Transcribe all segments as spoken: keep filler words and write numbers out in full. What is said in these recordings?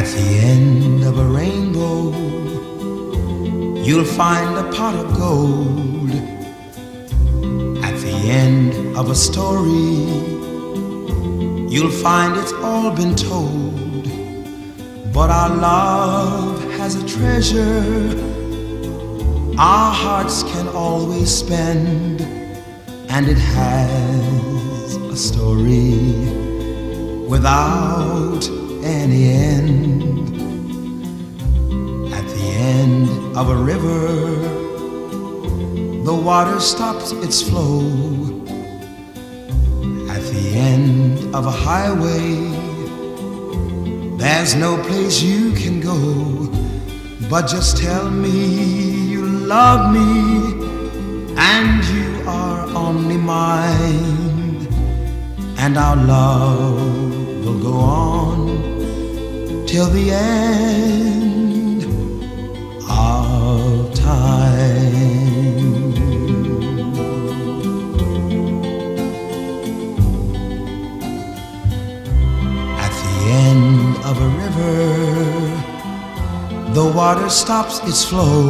At the end of a rainbow, you'll find a pot of gold. At the end of a story, you'll find it's all been told. But our love has a treasure our hearts can always spend, and it has a story without any end. At the end of a river, the water stops its flow. At the end of a highway, there's no place you can go. But just tell me you love me, and you are only mine, and our love will go on till the end of time. At the end of a river, the water stops its flow.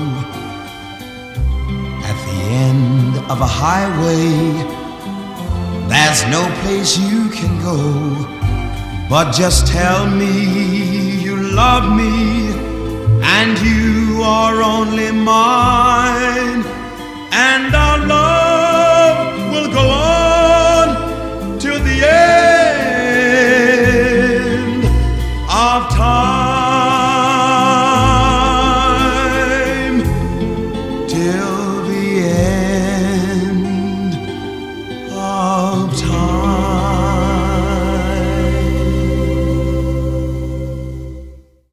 At the end of a highway, there's no place you can go. But just tell me you love me, and you are only mine, and our love will go on